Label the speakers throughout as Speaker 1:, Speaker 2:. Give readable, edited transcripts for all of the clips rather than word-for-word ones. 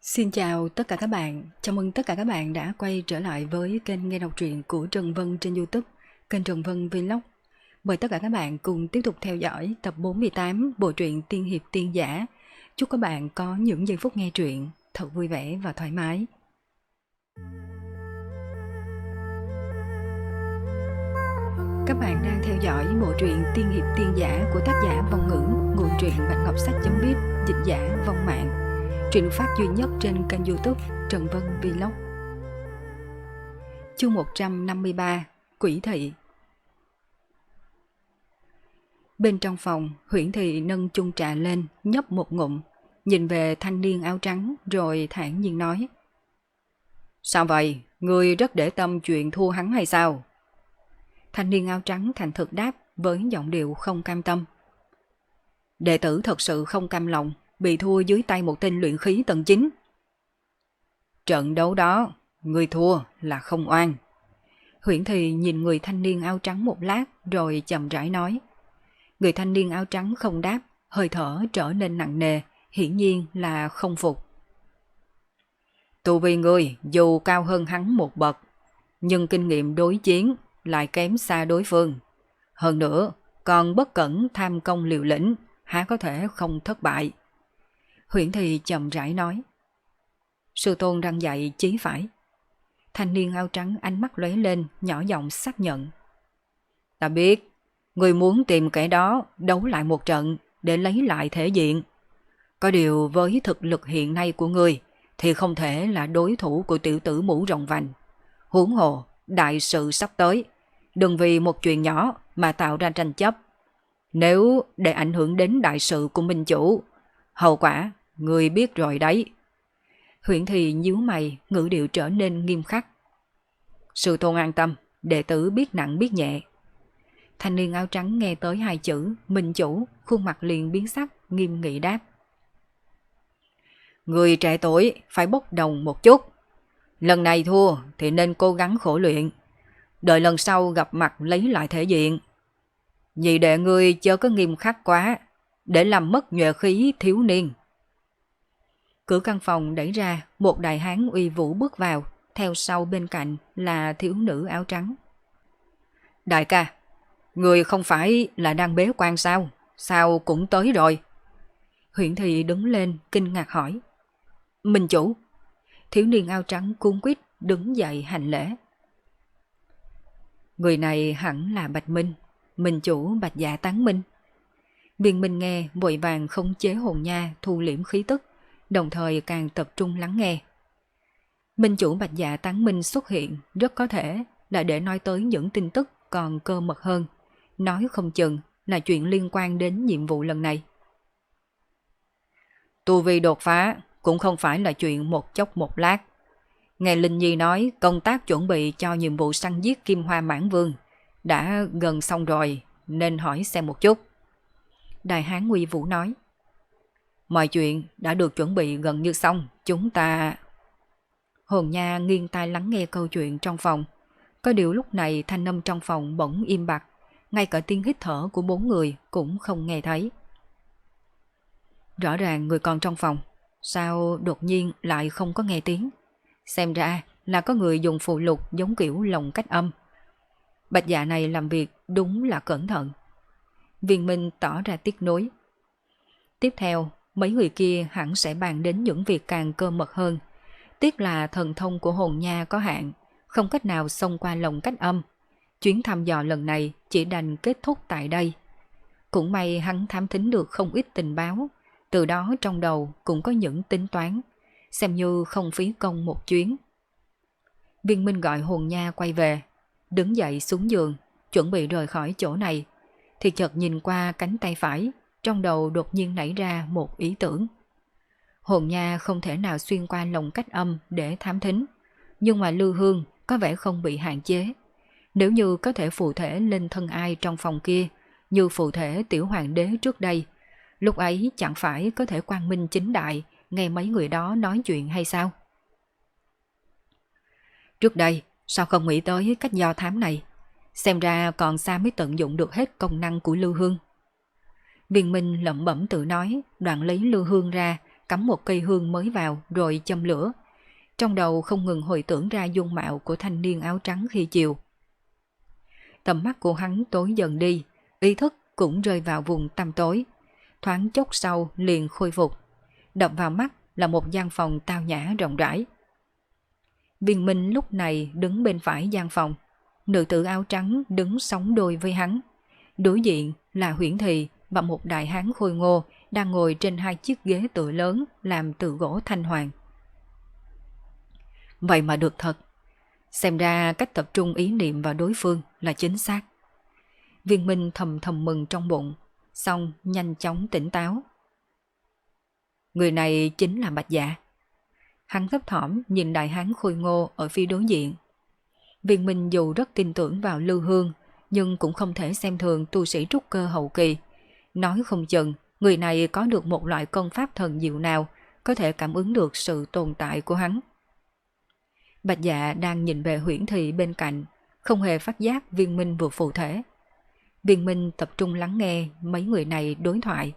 Speaker 1: Xin chào tất cả các bạn, chào mừng tất cả các bạn đã quay trở lại với kênh nghe đọc truyện của Trần Vân trên YouTube, kênh Trần Vân Vlog. Mời tất cả các bạn cùng tiếp tục theo dõi tập 48 bộ truyện Tiên Hiệp Tiên Giả. Chúc các bạn có những giây phút nghe truyện thật vui vẻ và thoải mái. Các bạn đang theo dõi bộ truyện Tiên Hiệp Tiên Giả của tác giả Vong Ngữ, nguồn truyện Bạch Ngọc Sách.biz, dịch giả Vong Mạng. Truyện được phát duy nhất trên kênh YouTube Trần Vân Vlog. Chương 153, Quỷ Thị. Bên trong phòng, Huyễn Thị nâng chung trà lên, nhấp một ngụm, nhìn về thanh niên áo trắng rồi thản nhiên nói: Sao vậy? Ngươi rất để tâm chuyện thua hắn hay sao? Thanh niên áo trắng thành thực đáp với giọng điệu không cam tâm: Đệ tử thật sự không cam lòng bị thua dưới tay một tên luyện khí tầng 9. Trận đấu đó, người thua là không oan. Huyễn Thị nhìn người thanh niên áo trắng một lát rồi chậm rãi nói. Người thanh niên áo trắng không đáp, hơi thở trở nên nặng nề, hiển nhiên là không phục. Tu vi ngươi dù cao hơn hắn một bậc, nhưng kinh nghiệm đối chiến lại kém xa đối phương. Hơn nữa, còn bất cẩn tham công liều lĩnh, há có thể không thất bại. Huyễn Thị chậm rãi nói. Sư tôn răng dạy chí phải. Thanh niên áo trắng ánh mắt lóe lên, nhỏ giọng xác nhận. Ta biết, người muốn tìm kẻ đó đấu lại một trận để lấy lại thể diện. Có điều với thực lực hiện nay của ngươi thì không thể là đối thủ của tiểu tử mũ rồng vành. Huống hồ, đại sự sắp tới, đừng vì một chuyện nhỏ mà tạo ra tranh chấp. Nếu để ảnh hưởng đến đại sự của minh chủ, hậu quả ngươi biết rồi đấy. Huyễn Thị nhíu mày, ngữ điệu trở nên nghiêm khắc. Sư tôn an tâm, đệ tử biết nặng biết nhẹ. Thanh niên áo trắng nghe tới hai chữ minh chủ, khuôn mặt liền biến sắc, nghiêm nghị đáp. Người trẻ tuổi phải bốc đồng một chút. Lần này thua thì nên cố gắng khổ luyện, đợi lần sau gặp mặt lấy lại thể diện. Nhị đệ ngươi chớ có nghiêm khắc quá, để làm mất nhuệ khí thiếu niên. Cửa căn phòng đẩy ra, một đại hán uy vũ bước vào, theo sau bên cạnh là thiếu nữ áo trắng. Đại ca, người không phải là đang bế quan sao? Sao cũng tới rồi? Huyễn Thị đứng lên, kinh ngạc hỏi. Minh chủ. Thiếu niên áo trắng cuống quýt đứng dậy hành lễ. Người này hẳn là Bạch Minh, minh chủ Bạch Dạ Tán Minh. Viên Minh nghe vội vàng khống chế hồn nha, thu liễm khí tức, đồng thời càng tập trung lắng nghe. Minh chủ Bạch Dạ Tán Minh xuất hiện rất có thể là để nói tới những tin tức còn cơ mật hơn, nói không chừng là chuyện liên quan đến nhiệm vụ lần này. Tu vi đột phá cũng không phải là chuyện một chốc một lát. Nghe Linh Nhi nói công tác chuẩn bị cho nhiệm vụ săn giết Kim Hoa Mãn Vương đã gần xong rồi, nên hỏi xem một chút. Đại hán uy vũ nói. Mọi chuyện đã được chuẩn bị gần như xong, chúng ta... Hồn nha nghiêng tai lắng nghe câu chuyện trong phòng. Có điều lúc này thanh âm trong phòng bỗng im bặt, ngay cả tiếng hít thở của bốn người cũng không nghe thấy. Rõ ràng người còn trong phòng, sao đột nhiên lại không có nghe tiếng? Xem ra là có người dùng phụ lục giống kiểu lồng cách âm. Bạch Dạ này làm việc đúng là cẩn thận. Viên Minh tỏ ra tiếc nuối. Tiếp theo, mấy người kia hẳn sẽ bàn đến những việc càng cơ mật hơn. Tiếc là thần thông của hồn nha có hạn, không cách nào xông qua lồng cách âm. Chuyến thăm dò lần này chỉ đành kết thúc tại đây. Cũng may hắn thám thính được không ít tình báo, từ đó trong đầu cũng có những tính toán, xem như không phí công một chuyến. Viên Minh gọi hồn nha quay về, đứng dậy xuống giường, chuẩn bị rời khỏi chỗ này, thì chợt nhìn qua cánh tay phải, trong đầu đột nhiên nảy ra một ý tưởng. Hồn nha không thể nào xuyên qua lồng cách âm để thám thính, nhưng mà Lưu Hương có vẻ không bị hạn chế. Nếu như có thể phụ thể lên thân ai trong phòng kia, như phụ thể tiểu hoàng đế trước đây, lúc ấy chẳng phải có thể quang minh chính đại nghe mấy người đó nói chuyện hay sao? Trước đây, sao không nghĩ tới cách do thám này? Xem ra còn xa mới tận dụng được hết công năng của Lưu Hương. Viên Minh lẩm bẩm tự nói, đoạn lấy Lưu Hương ra, cắm một cây hương mới vào rồi châm lửa. Trong đầu không ngừng hồi tưởng ra dung mạo của thanh niên áo trắng khi chiều. Tầm mắt của hắn tối dần đi, ý thức cũng rơi vào vùng tăm tối. Thoáng chốc sau liền khôi phục. Đập vào mắt là một gian phòng tao nhã rộng rãi. Viên Minh lúc này đứng bên phải gian phòng. Nữ tử áo trắng đứng sóng đôi với hắn. Đối diện là Huyễn Thị và một đại hán khôi ngô đang ngồi trên hai chiếc ghế tựa lớn làm từ gỗ thanh hoàng. Vậy mà được thật. Xem ra cách tập trung ý niệm vào đối phương là chính xác. Viên Minh thầm thầm mừng trong bụng, xong nhanh chóng tỉnh táo. Người này chính là Bạch Dạ. Hắn thấp thỏm nhìn đại hán khôi ngô ở phía đối diện. Viên Minh dù rất tin tưởng vào Lưu Hương, nhưng cũng không thể xem thường tu sĩ trúc cơ hậu kỳ. Nói không chừng, người này có được một loại công pháp thần diệu nào, có thể cảm ứng được sự tồn tại của hắn. Bạch Dạ đang nhìn về Huyễn Thị bên cạnh, không hề phát giác Viên Minh vừa phụ thể. Viên Minh tập trung lắng nghe mấy người này đối thoại.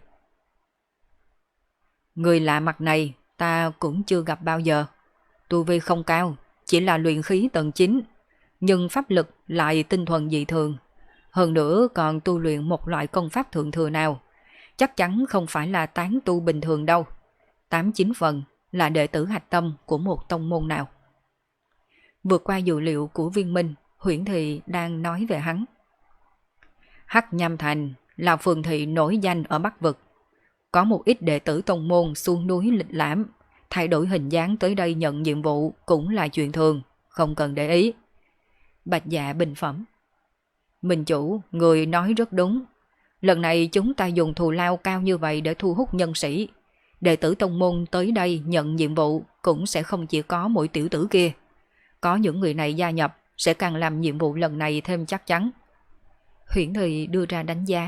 Speaker 1: Người lạ mặt này ta cũng chưa gặp bao giờ. Tu vi không cao, chỉ là luyện khí tầng 9, nhưng pháp lực lại tinh thuần dị thường. Hơn nữa còn tu luyện một loại công pháp thượng thừa nào. Chắc chắn không phải là tán tu bình thường đâu. 8-9 phần là đệ tử hạch tâm của một tông môn nào. Vượt qua dự liệu của Viên Minh, Huyễn Thị đang nói về hắn. Hắc Nham Thành là phường thị nổi danh ở Bắc Vực. Có một ít đệ tử tông môn xuống núi lịch lãm, thay đổi hình dáng tới đây nhận nhiệm vụ cũng là chuyện thường, không cần để ý. Bạch Dạ bình phẩm. Minh chủ, người nói rất đúng. Lần này chúng ta dùng thù lao cao như vậy để thu hút nhân sĩ. Đệ tử tông môn tới đây nhận nhiệm vụ cũng sẽ không chỉ có mỗi tiểu tử kia. Có những người này gia nhập sẽ càng làm nhiệm vụ lần này thêm chắc chắn. Huyễn Thị đưa ra đánh giá.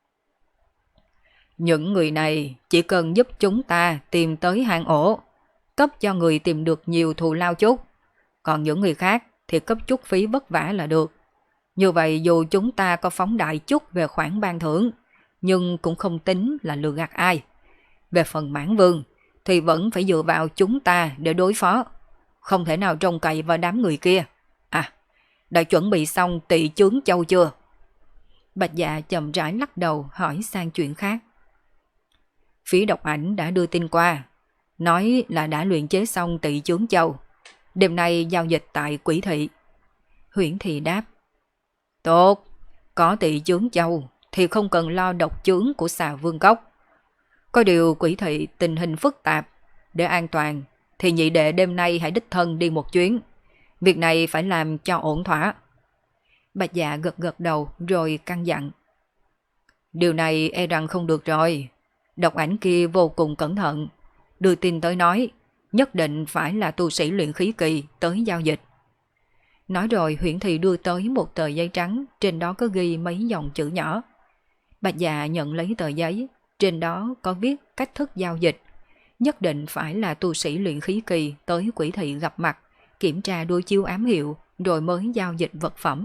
Speaker 1: Những người này chỉ cần giúp chúng ta tìm tới hang ổ, cấp cho người tìm được nhiều thù lao chút. Còn những người khác thì cấp chút phí vất vả là được. Như vậy dù chúng ta có phóng đại chút về khoản ban thưởng, nhưng cũng không tính là lừa gạt ai. Về phần Mãn Vương thì vẫn phải dựa vào chúng ta để đối phó. Không thể nào trông cậy vào đám người kia. À, đã chuẩn bị xong Tỵ Chướng Châu chưa? Bạch Dạ chậm rãi lắc đầu hỏi sang chuyện khác. Phía Độc Ảnh đã đưa tin qua, nói là đã luyện chế xong Tỵ Chướng Châu. Đêm nay giao dịch tại Quỷ Thị. Huyễn Thị đáp. Tốt, có Tỵ Chướng Châu thì không cần lo độc chướng của Xà Vương Cốc. Có điều Quỷ Thị tình hình phức tạp, để an toàn thì nhị đệ đêm nay hãy đích thân đi một chuyến. Việc này phải làm cho ổn thỏa. Bạch Dạ gật gật đầu rồi căn dặn. Điều này e rằng không được rồi. Độc Ảnh kia vô cùng cẩn thận. Đưa tin tới nói, nhất định phải là tu sĩ luyện khí kỳ tới giao dịch. Nói rồi Huyễn Thị đưa tới một tờ giấy trắng, trên đó có ghi mấy dòng chữ nhỏ. Bạch Dạ nhận lấy tờ giấy, trên đó có viết cách thức giao dịch. Nhất định phải là tu sĩ luyện khí kỳ tới Quỷ Thị gặp mặt, kiểm tra đối chiếu ám hiệu, rồi mới giao dịch vật phẩm.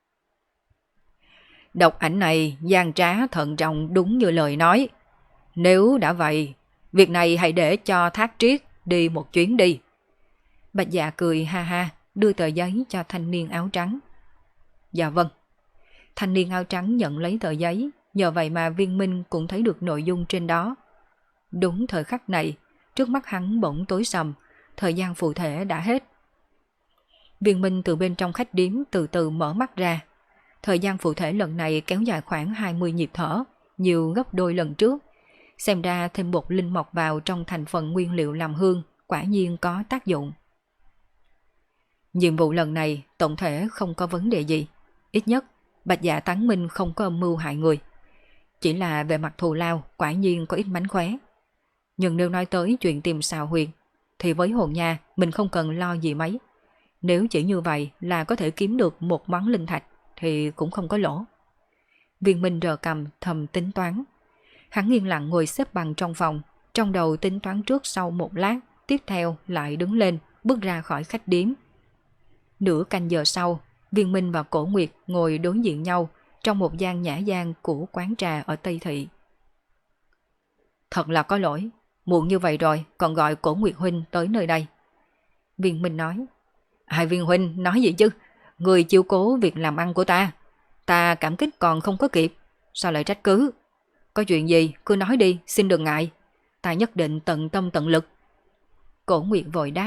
Speaker 1: Độc Ảnh này gian trá thận trọng đúng như lời nói. Nếu đã vậy, việc này hãy để cho Thác Triết đi một chuyến đi. Bạch Dạ cười ha ha, đưa tờ giấy cho thanh niên áo trắng. Dạ vâng. Thanh niên áo trắng nhận lấy tờ giấy, nhờ vậy mà Viên Minh cũng thấy được nội dung trên đó. Đúng thời khắc này, trước mắt hắn bỗng tối sầm, thời gian phụ thể đã hết. Viên Minh từ bên trong khách điếm từ từ mở mắt ra. Thời gian phụ thể lần này kéo dài khoảng 20 nhịp thở, nhiều gấp đôi lần trước. Xem ra thêm bột linh mọc vào trong thành phần nguyên liệu làm hương, quả nhiên có tác dụng. Nhiệm vụ lần này tổng thể không có vấn đề gì. Ít nhất, Bạch Dạ tán minh không có âm mưu hại người. Chỉ là về mặt thù lao quả nhiên có ít mánh khóe. Nhưng nếu nói tới chuyện tìm xào huyệt, thì với hồn nha mình không cần lo gì mấy. Nếu chỉ như vậy là có thể kiếm được một món linh thạch thì cũng không có lỗ. Viên Minh rờ cầm thầm tính toán. Hắn yên lặng ngồi xếp bằng trong phòng, trong đầu tính toán trước sau một lát, tiếp theo lại đứng lên, bước ra khỏi khách điếm. Nửa canh giờ sau, Viên Minh và Cổ Nguyệt ngồi đối diện nhau trong một gian nhã gian của quán trà ở Tây Thị. Thật là có lỗi, Muộn như vậy rồi còn gọi Cổ Nguyệt Huynh tới nơi đây. Viên Minh nói. Hai Viên Huynh nói gì chứ? Người chiếu cố việc làm ăn của ta. Ta cảm kích còn không có kịp. Sao lại trách cứ? Có chuyện gì cứ nói đi, xin đừng ngại. Ta nhất định tận tâm tận lực. Cổ Nguyệt vội đáp.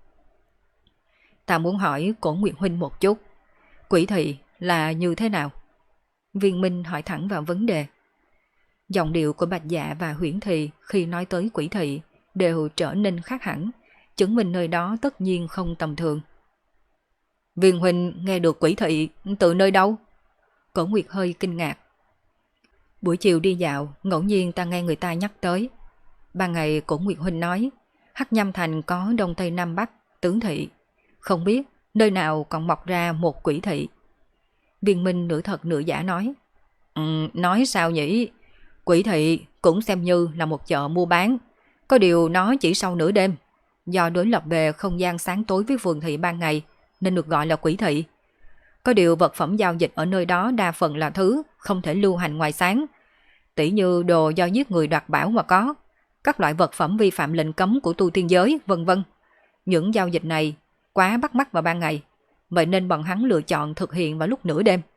Speaker 1: Ta muốn hỏi Cổ Nguyệt Huynh một chút. Quỷ thị là như thế nào? Viên Minh hỏi thẳng vào vấn đề. Giọng điệu của Bạch Dạ và Huyễn Thị khi nói tới quỷ thị đều trở nên khác hẳn, chứng minh nơi đó tất nhiên không tầm thường. Viên Huynh nghe được quỷ thị từ nơi đâu? Cổ Nguyệt hơi kinh ngạc. Buổi chiều đi dạo, ngẫu nhiên ta nghe người ta nhắc tới. Ban ngày Cổ Nguyệt Huynh nói, Hắc Nham Thành có Đông Tây Nam Bắc, tướng thị. Không biết nơi nào còn mọc ra một quỷ thị. Viên Minh nửa thật nửa giả nói. Nói sao nhỉ? Quỷ thị cũng xem như là một chợ mua bán. Có điều nó chỉ sau nửa đêm. Do đối lập về không gian sáng tối với phường thị ban ngày nên được gọi là quỷ thị. Có điều vật phẩm giao dịch ở nơi đó đa phần là thứ không thể lưu hành ngoài sáng. Tỉ như đồ do giết người đoạt bảo mà có. Các loại vật phẩm vi phạm lệnh cấm của tu tiên giới, vân vân. Những giao dịch này quá bắt mắt vào ban ngày. Vậy nên bọn hắn lựa chọn thực hiện vào lúc nửa đêm.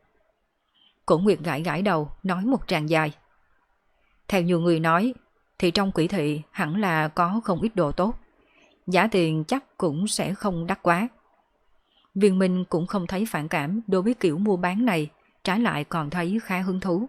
Speaker 1: Cổ Nguyệt gãi gãi đầu nói một tràng dài. Theo nhiều người nói thì trong quỷ thị hẳn là có không ít đồ tốt. Giá tiền chắc cũng sẽ không đắt quá. Viên Minh cũng không thấy phản cảm đối với kiểu mua bán này, trái lại còn thấy khá hứng thú.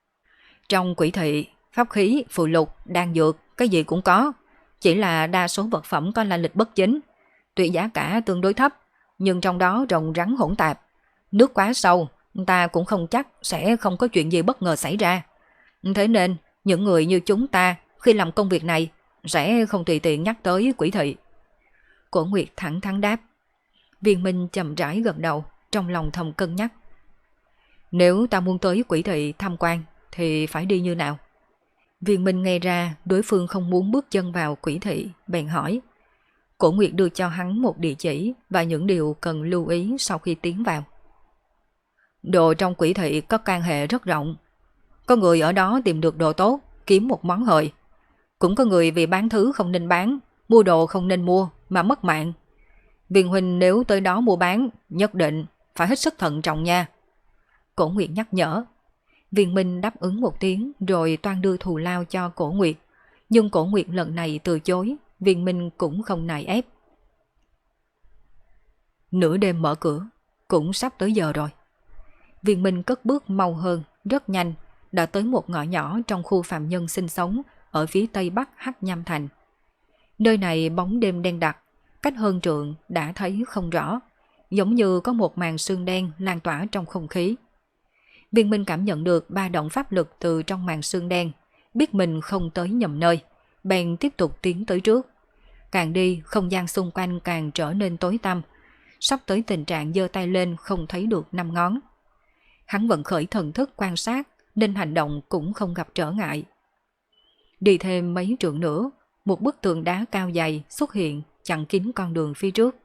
Speaker 1: Trong quỷ thị, pháp khí, phù lục, đan dược, cái gì cũng có. Chỉ là đa số vật phẩm có lai lịch bất chính. Tuy giá cả tương đối thấp, nhưng trong đó rồng rắn hỗn tạp. Nước quá sâu, ta cũng không chắc sẽ không có chuyện gì bất ngờ xảy ra. Thế nên, những người như chúng ta khi làm công việc này sẽ không tùy tiện nhắc tới quỷ thị. Cổ Nguyệt thẳng thắn đáp. Viên Minh chậm rãi gật đầu, trong lòng thầm cân nhắc. Nếu ta muốn tới quỷ thị tham quan thì phải đi như nào? Viên Minh nghe ra đối phương không muốn bước chân vào quỷ thị, bèn hỏi. Cổ Nguyệt đưa cho hắn một địa chỉ và những điều cần lưu ý sau khi tiến vào. Đồ trong quỷ thị có can hệ rất rộng. Có người ở đó tìm được đồ tốt, kiếm một món hời. Cũng có người vì bán thứ không nên bán, mua đồ không nên mua mà mất mạng. Viên Huynh nếu tới đó mua bán, nhất định phải hết sức thận trọng nha. Cổ Nguyệt nhắc nhở. Viên Minh đáp ứng một tiếng rồi toan đưa thù lao cho Cổ Nguyệt. Nhưng Cổ Nguyệt lần này từ chối, Viên Minh cũng không nài ép. Nửa đêm mở cửa, cũng sắp tới giờ rồi. Viên Minh cất bước mau hơn, rất nhanh, đã tới một ngõ nhỏ trong khu phạm nhân sinh sống ở phía tây bắc Hắc Nham Thành. Nơi này bóng đêm đen đặc, cách hơn trượng đã thấy không rõ, giống như có một màn sương đen lan tỏa trong không khí. Viên Minh cảm nhận được ba động pháp lực từ trong màn sương đen, biết mình không tới nhầm nơi, bèn tiếp tục tiến tới trước. Càng đi, không gian xung quanh càng trở nên tối tăm, sắp tới tình trạng giơ tay lên không thấy được năm ngón. Hắn vẫn khởi thần thức quan sát, nên hành động cũng không gặp trở ngại. Đi thêm mấy trượng nữa, một bức tường đá cao dày xuất hiện chặn kín con đường phía trước.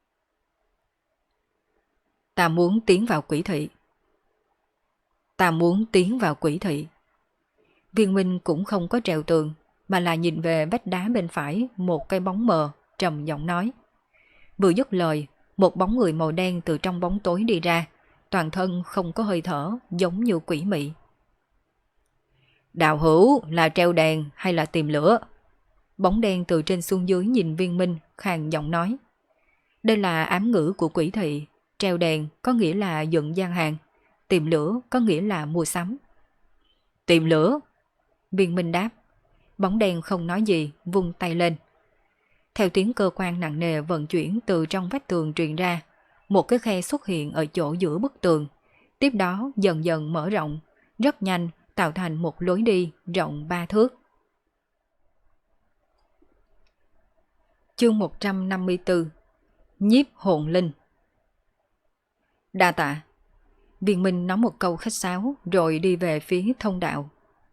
Speaker 1: Ta muốn tiến vào quỷ thị. Ta muốn tiến vào quỷ thị. Viên Minh cũng không có trèo tường, mà là nhìn về vách đá bên phải một cái bóng mờ, trầm giọng nói. Vừa dứt lời, một bóng người màu đen từ trong bóng tối đi ra, toàn thân không có hơi thở, giống như quỷ mị. Đạo hữu là treo đèn hay là tìm lửa? Bóng đen từ trên xuống dưới nhìn Viên Minh, khàn giọng nói. Đây là ám ngữ của quỷ thị, treo đèn có nghĩa là dựng gian hàng, tìm lửa có nghĩa là mua sắm. Tìm lửa? Viên Minh đáp. Bóng đen không nói gì, vung tay lên. Theo tiếng cơ quan nặng nề vận chuyển từ trong vách tường truyền ra, một cái khe xuất hiện ở chỗ giữa bức tường, tiếp đó dần dần mở rộng, rất nhanh tạo thành một lối đi rộng 3 thước. Chương 154. Nhiếp hồn linh. Đa tạ. Viên Minh nói một câu khách sáo rồi đi về phía thông đạo.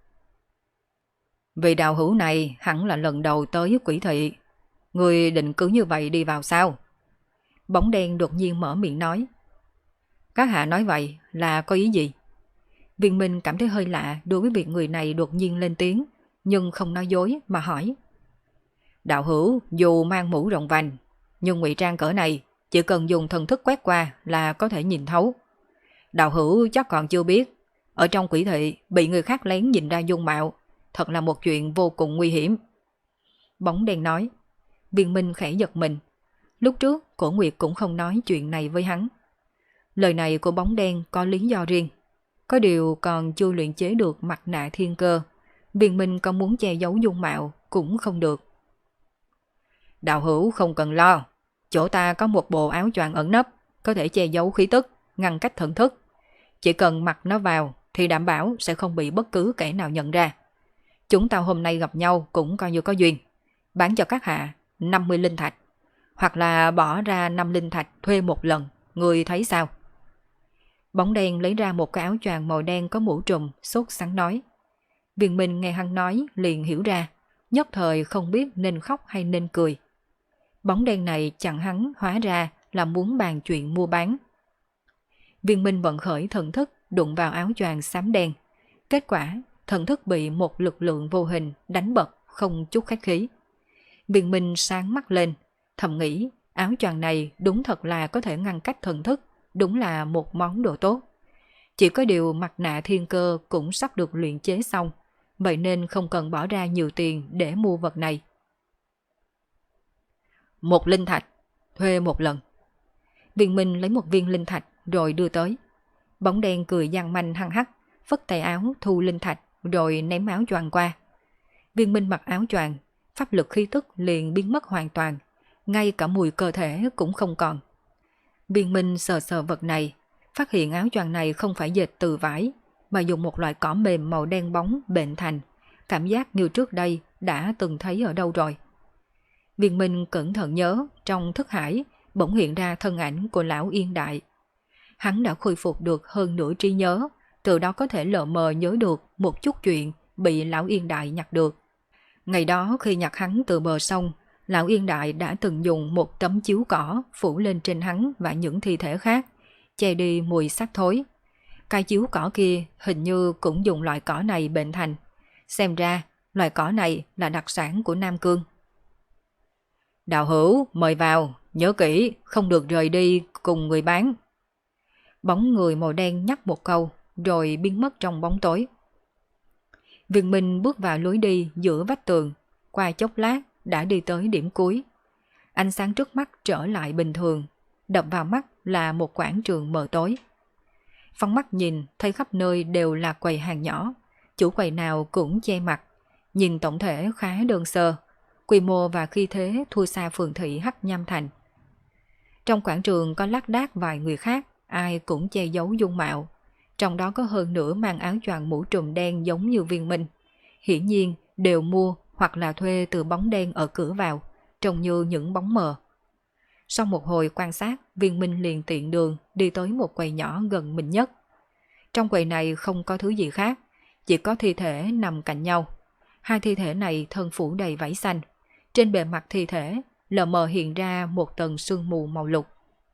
Speaker 1: Vị đạo hữu này hẳn là lần đầu tới quỷ thị. Người định cứ như vậy đi vào sao? Bóng đen đột nhiên mở miệng nói. Các hạ nói vậy là có ý gì? Viên Minh cảm thấy hơi lạ đối với việc người này đột nhiên lên tiếng, nhưng không nói dối mà hỏi. Đạo hữu dù mang mũ rộng vành, nhưng ngụy trang cỡ này chỉ cần dùng thần thức quét qua là có thể nhìn thấu. Đạo hữu chắc còn chưa biết, ở trong quỷ thị bị người khác lén nhìn ra dung mạo, thật là một chuyện vô cùng nguy hiểm. Bóng đen nói. Viên Minh khẽ giật mình. Lúc trước Cổ Nguyệt cũng không nói chuyện này với hắn. Lời này của bóng đen có lý do riêng. Có điều còn chưa luyện chế được mặt nạ thiên cơ, Viên Minh có muốn che giấu dung mạo cũng không được. Đạo hữu không cần lo, chỗ ta có một bộ áo choàng ẩn nấp, có thể che giấu khí tức, ngăn cách thần thức. Chỉ cần mặc nó vào thì đảm bảo sẽ không bị bất cứ kẻ nào nhận ra. Chúng ta hôm nay gặp nhau cũng coi như có duyên. Bán cho các hạ 50 linh thạch, hoặc là bỏ ra 5 linh thạch thuê một lần, người thấy sao? Bóng đen lấy ra một cái áo choàng màu đen có mũ trùm, sốt sắng nói. Viên Minh nghe hắn nói liền hiểu ra, nhất thời không biết nên khóc hay nên cười. Bóng đen này chặn hắn hóa ra là muốn bàn chuyện mua bán. Viên Minh vận khởi thần thức đụng vào áo choàng xám đen. Kết quả, thần thức bị một lực lượng vô hình đánh bật không chút khách khí. Viên Minh sáng mắt lên, thầm nghĩ áo choàng này đúng thật là có thể ngăn cách thần thức, đúng là một món đồ tốt. Chỉ có điều mặt nạ thiên cơ cũng sắp được luyện chế xong, vậy nên không cần bỏ ra nhiều tiền để mua vật này. 1 linh thạch, thuê một lần. Viên Minh lấy một viên linh thạch rồi đưa tới. Bóng đen cười gian manh hăng hắc, phất tay áo thu linh thạch rồi ném áo choàng qua. Viên Minh mặc áo choàng, pháp lực khí tức liền biến mất hoàn toàn, ngay cả mùi cơ thể cũng không còn. Viên Minh sờ sờ vật này, phát hiện áo choàng này không phải dệt từ vải, mà dùng một loại cỏ mềm màu đen bóng bện thành, cảm giác như trước đây đã từng thấy ở đâu rồi. Viên Minh cẩn thận nhớ, trong thức hải bỗng hiện ra thân ảnh của lão Yên Đại. Hắn đã khôi phục được hơn nửa trí nhớ, từ đó có thể lờ mờ nhớ được một chút chuyện bị lão Yên Đại nhặt được. Ngày đó khi nhặt hắn từ bờ sông, lão Yên Đại đã từng dùng một tấm chiếu cỏ phủ lên trên hắn và những thi thể khác, che đi mùi xác thối. Cái chiếu cỏ kia hình như cũng dùng loại cỏ này bệnh thành. Xem ra, loại cỏ này là đặc sản của Nam Cương. Đạo hữu, mời vào, nhớ kỹ, không được rời đi cùng người bán. Bóng người màu đen nhắc một câu, rồi biến mất trong bóng tối. Viên Minh bước vào lối đi giữa vách tường, qua chốc lát đã đi tới điểm cuối. Ánh sáng trước mắt trở lại bình thường, đập vào mắt là một quảng trường mờ tối. Phóng mắt nhìn thấy khắp nơi đều là quầy hàng nhỏ, chủ quầy nào cũng che mặt, nhìn tổng thể khá đơn sơ, quy mô và khí thế thua xa phường thị Hắc Nham Thành. Trong quảng trường có lác đác vài người khác, ai cũng che giấu dung mạo, trong đó có hơn nửa mang áo choàng mũ trùm đen giống như Viên Minh. Hiển nhiên đều mua hoặc là thuê từ bóng đen ở cửa vào, trông như những bóng mờ. Sau một hồi quan sát, Viên Minh liền tiện đường đi tới một quầy nhỏ gần mình nhất. Trong quầy này không có thứ gì khác, chỉ có thi thể nằm cạnh nhau. Hai thi thể này thân phủ đầy vảy xanh, trên bề mặt thi thể lờ mờ hiện ra một tầng sương mù màu lục.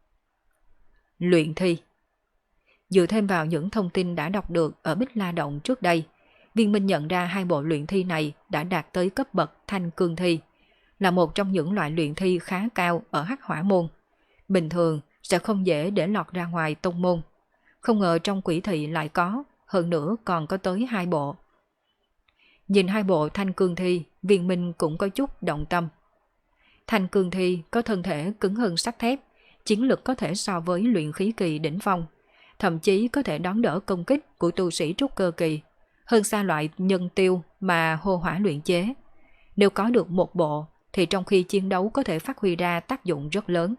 Speaker 1: Luyện thi. Dựa thêm vào những thông tin đã đọc được ở Bích La Động trước đây, Viên Minh nhận ra hai bộ luyện thi này đã đạt tới cấp bậc thanh cương thi, là một trong những loại luyện thi khá cao ở Hắc Hỏa môn. Bình thường sẽ không dễ để lọt ra ngoài tông môn. Không ngờ trong quỷ thị lại có, hơn nữa còn có tới 2 bộ. Nhìn 2 bộ thanh cương thi, Viên Minh cũng có chút động tâm. Thanh cương thi có thân thể cứng hơn sắt thép, chiến lực có thể so với luyện khí kỳ đỉnh phong, thậm chí có thể đón đỡ công kích của tu sĩ trúc cơ kỳ, hơn xa loại nhân tiêu mà hô hỏa luyện chế. Nếu có được một bộ, thì trong khi chiến đấu có thể phát huy ra tác dụng rất lớn.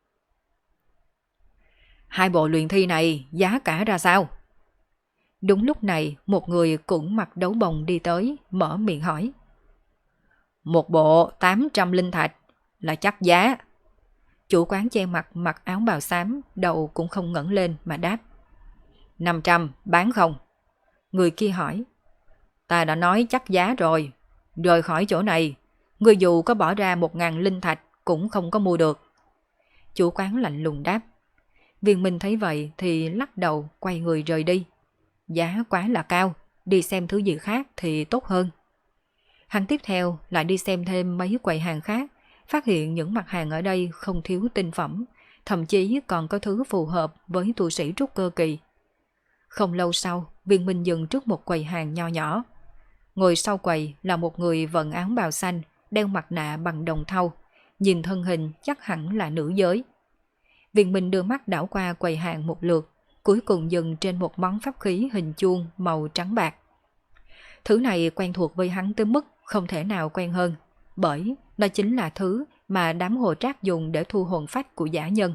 Speaker 1: 2 bộ luyện thi này giá cả ra sao? Đúng lúc này, một người cũng mặc đấu bồng đi tới, mở miệng hỏi. 1 bộ 800 linh thạch, là chắc giá. Chủ quán che mặt mặc áo bào xám, đầu cũng không ngẩng lên mà đáp. 500, bán không? Người kia hỏi. Ta đã nói chắc giá rồi, rời khỏi chỗ này, người dù có bỏ ra 1000 linh thạch cũng không có mua được. Chủ quán lạnh lùng đáp. Viên Minh thấy vậy thì lắc đầu quay người rời đi. Giá quá là cao, đi xem thứ gì khác thì tốt hơn. Hắn tiếp theo lại đi xem thêm mấy quầy hàng khác, phát hiện những mặt hàng ở đây không thiếu tinh phẩm, thậm chí còn có thứ phù hợp với tu sĩ trúc cơ kỳ. Không lâu sau, Viên Minh dừng trước một quầy hàng nho nhỏ. Ngồi sau quầy là một người vận áo bào xanh, đeo mặt nạ bằng đồng thau, nhìn thân hình chắc hẳn là nữ giới. Viên Minh đưa mắt đảo qua quầy hàng một lượt, cuối cùng dừng trên một món pháp khí hình chuông màu trắng bạc. Thứ này quen thuộc với hắn tới mức không thể nào quen hơn, bởi nó chính là thứ mà đám hồ trác dùng để thu hồn phách của giả nhân.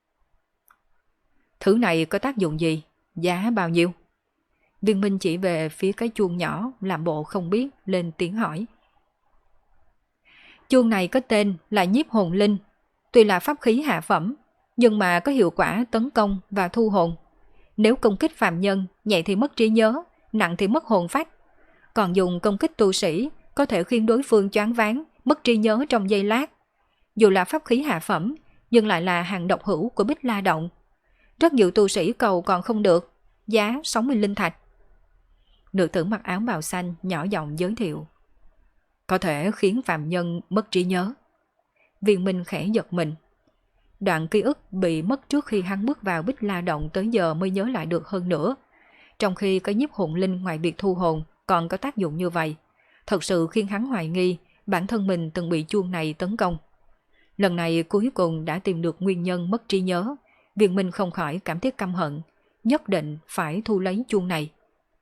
Speaker 1: Thứ này có tác dụng gì? Giá bao nhiêu? Viên Minh chỉ về phía cái chuông nhỏ làm bộ không biết, lên tiếng hỏi. Chuông này có tên là nhiếp hồn linh, tuy là pháp khí hạ phẩm, nhưng mà có hiệu quả tấn công và thu hồn. Nếu công kích phàm nhân, nhẹ thì mất trí nhớ, nặng thì mất hồn phách. Còn dùng công kích tu sĩ, có thể khiến đối phương choáng váng, mất trí nhớ trong giây lát. Dù là pháp khí hạ phẩm, nhưng lại là hàng độc hữu của Bích La Động. Rất nhiều tu sĩ cầu còn không được, giá 60 linh thạch. Nữ tử mặc áo bào xanh nhỏ giọng giới thiệu. Có thể khiến phàm nhân mất trí nhớ. Viên Minh khẽ giật mình. Đoạn ký ức bị mất trước khi hắn bước vào Bích La Động tới giờ mới nhớ lại được hơn nữa. Trong khi cái nhiếp hồn linh ngoài việc thu hồn còn có tác dụng như vậy, thật sự khiến hắn hoài nghi bản thân mình từng bị chuông này tấn công. Lần này cuối cùng đã tìm được nguyên nhân mất trí nhớ, Viên Minh không khỏi cảm thấy căm hận, nhất định phải thu lấy chuông này.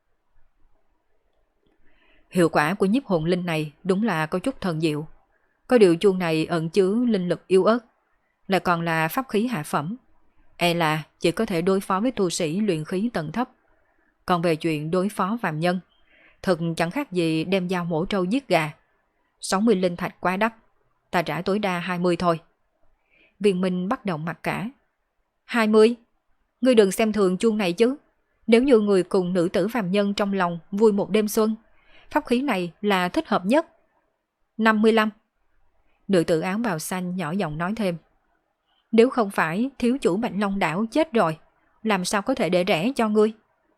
Speaker 1: Hiệu quả của nhiếp hồn linh này đúng là có chút thần diệu. Có điều chuông này ẩn chứa linh lực yếu ớt, lại còn là pháp khí hạ phẩm. E là chỉ có thể đối phó với tu sĩ luyện khí tầng thấp. Còn về chuyện đối phó phàm nhân, thật chẳng khác gì đem dao mổ trâu giết gà. 60 linh thạch quá đắt, ta trả tối đa 20 thôi. Viên Minh bắt đầu mặc cả. 20? Ngươi đừng xem thường chuông này chứ. Nếu như người cùng nữ tử phàm nhân trong lòng vui một đêm xuân, pháp khí này là thích hợp nhất. 55. Nữ tử áo bào xanh nhỏ giọng nói thêm. Nếu không phải thiếu chủ Bạch Long đảo chết rồi, làm sao có thể để rẻ cho ngươi?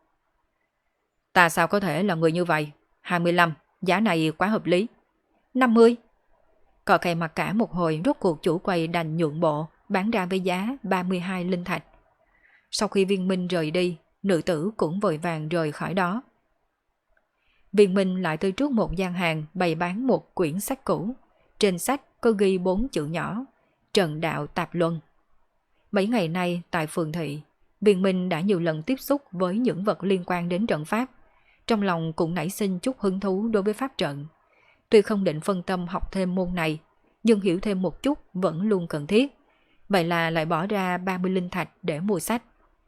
Speaker 1: Ta sao có thể là người như vậy? 25, giá này quá hợp lý. 50. Cò kè mặc cả một hồi, rốt cuộc chủ quầy đành nhượng bộ, bán ra với giá 32 linh thạch. Sau khi Viên Minh rời đi, nữ tử cũng vội vàng rời khỏi đó. Viên Minh lại tới trước một gian hàng bày bán một quyển sách cũ. Trên sách có ghi 4 chữ nhỏ: Trần Đạo Tạp Luân. Mấy ngày nay tại phường thị, Viên Minh đã nhiều lần tiếp xúc với những vật liên quan đến trận pháp. Trong lòng cũng nảy sinh chút hứng thú đối với pháp trận. Tuy không định phân tâm học thêm môn này, nhưng hiểu thêm một chút vẫn luôn cần thiết. Vậy là lại bỏ ra 30 linh thạch để mua sách.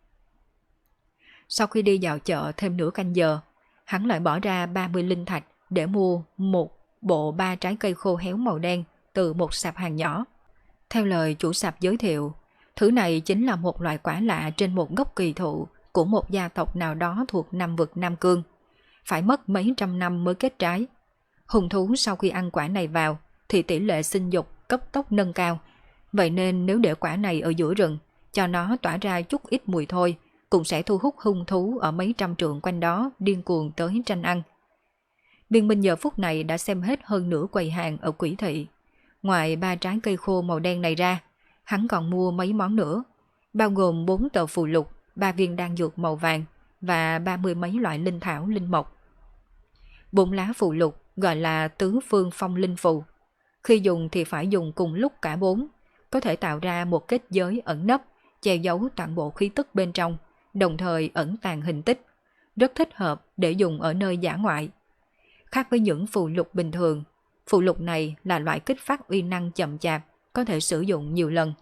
Speaker 1: Sau khi đi dạo chợ thêm nửa canh giờ, hắn lại bỏ ra 30 linh thạch để mua một bộ 3 trái cây khô héo màu đen từ một sạp hàng nhỏ. Theo lời chủ sạp giới thiệu, thứ này chính là một loại quả lạ trên một gốc kỳ thụ của một gia tộc nào đó thuộc Nam vực Nam Cương. Phải mất mấy trăm năm mới kết trái. Hung thú sau khi ăn quả này vào thì tỷ lệ sinh dục cấp tốc nâng cao. Vậy nên nếu để quả này ở giữa rừng, cho nó tỏa ra chút ít mùi thôi, cũng sẽ thu hút hung thú ở mấy trăm trượng quanh đó điên cuồng tới tranh ăn. Viên Minh giờ phút này đã xem hết hơn nửa quầy hàng ở Quỷ Thị. Ngoài 3 trái cây khô màu đen này ra, hắn còn mua mấy món nữa, bao gồm 4 tờ phù lục, 3 viên đan dược màu vàng và 30 mấy loại linh thảo linh mộc. 4 lá phù lục gọi là tứ phương phong linh phù. Khi dùng thì phải dùng cùng lúc cả 4, có thể tạo ra một kết giới ẩn nấp, che giấu toàn bộ khí tức bên trong, đồng thời ẩn tàng hình tích, rất thích hợp để dùng ở nơi dã ngoại. Khác với những phù lục bình thường, phù lục này là loại kích phát uy năng chậm chạp, có thể sử dụng nhiều lần.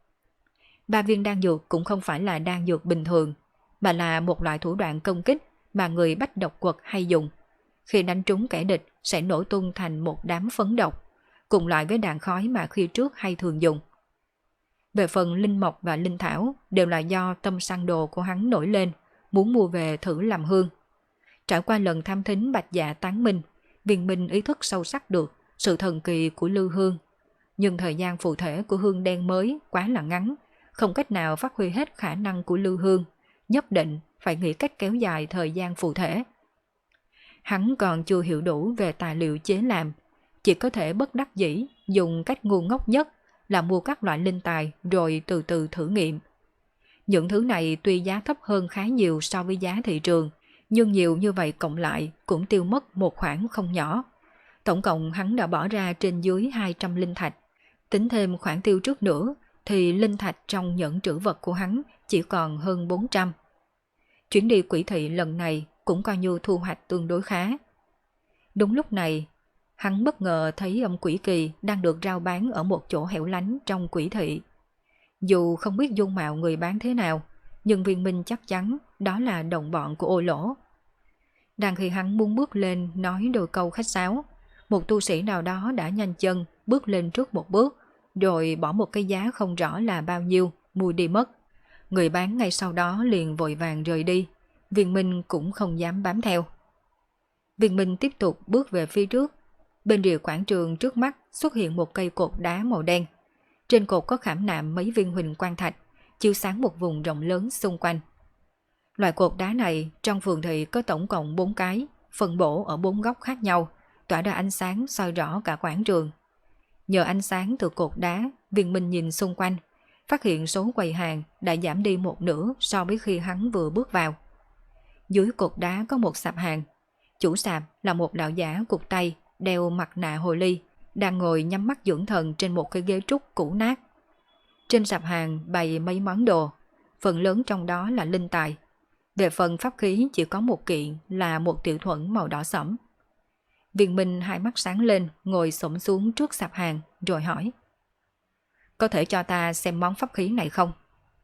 Speaker 1: 3 viên đan dược cũng không phải là đan dược bình thường, mà là một loại thủ đoạn công kích mà người bách độc quật hay dùng. Khi đánh trúng kẻ địch sẽ nổ tung thành một đám phấn độc, cùng loại với đạn khói mà khi trước hay thường dùng. Về phần linh mộc và linh thảo đều là do tâm săn đồ của hắn nổi lên, muốn mua về thử làm hương. Trải qua lần tham thính Bạch Dạ tán minh, Viên Minh ý thức sâu sắc được sự thần kỳ của lư hương. Nhưng thời gian phụ thể của hương đen mới quá là ngắn, không cách nào phát huy hết khả năng của lư hương, nhất định phải nghĩ cách kéo dài thời gian phụ thể. Hắn còn chưa hiểu đủ về tài liệu chế làm, chỉ có thể bất đắc dĩ dùng cách ngu ngốc nhất là mua các loại linh tài rồi từ từ thử nghiệm. Những thứ này tuy giá thấp hơn khá nhiều so với giá thị trường, nhưng nhiều như vậy cộng lại cũng tiêu mất một khoản không nhỏ. Tổng cộng hắn đã bỏ ra trên dưới 200 linh thạch. Tính thêm khoản tiêu trước nữa thì linh thạch trong nhẫn trữ vật của hắn chỉ còn hơn 400. Chuyến đi quỷ thị lần này cũng coi như thu hoạch tương đối khá. Đúng lúc này, hắn bất ngờ thấy ông quỷ kỳ đang được rao bán ở một chỗ hẻo lánh trong quỷ thị. Dù không biết dung mạo người bán thế nào, nhưng Viên Minh chắc chắn đó là đồng bọn của Ô Lỗ. Đang khi hắn muốn bước lên nói đôi câu khách sáo, một tu sĩ nào đó đã nhanh chân bước lên trước một bước, rồi bỏ một cái giá không rõ là bao nhiêu, mua đi mất. Người bán ngay sau đó liền vội vàng rời đi, Viên Minh cũng không dám bám theo. Viên Minh tiếp tục bước về phía trước. Bên rìa quảng trường trước mắt xuất hiện một cây cột đá màu đen. Trên cột có khảm nạm mấy viên huỳnh quang thạch, chiếu sáng một vùng rộng lớn xung quanh. Loại cột đá này trong phường thị có tổng cộng 4 cái, phân bổ ở 4 góc khác nhau, tỏa ra ánh sáng soi rõ cả quảng trường. Nhờ ánh sáng từ cột đá, Viên Minh nhìn xung quanh, phát hiện số quầy hàng đã giảm đi một nửa so với khi hắn vừa bước vào. Dưới cột đá có một sạp hàng. Chủ sạp là một lão giả cụt tay, đeo mặt nạ hồ ly, đang ngồi nhắm mắt dưỡng thần trên một cái ghế trúc cũ nát. Trên sạp hàng bày mấy món đồ, phần lớn trong đó là linh tài. Về phần pháp khí chỉ có một kiện là một tiểu thuẫn màu đỏ sẫm. Viên Minh hai mắt sáng lên, ngồi xổm xuống trước sạp hàng rồi hỏi: "Có thể cho ta xem món pháp khí này không?"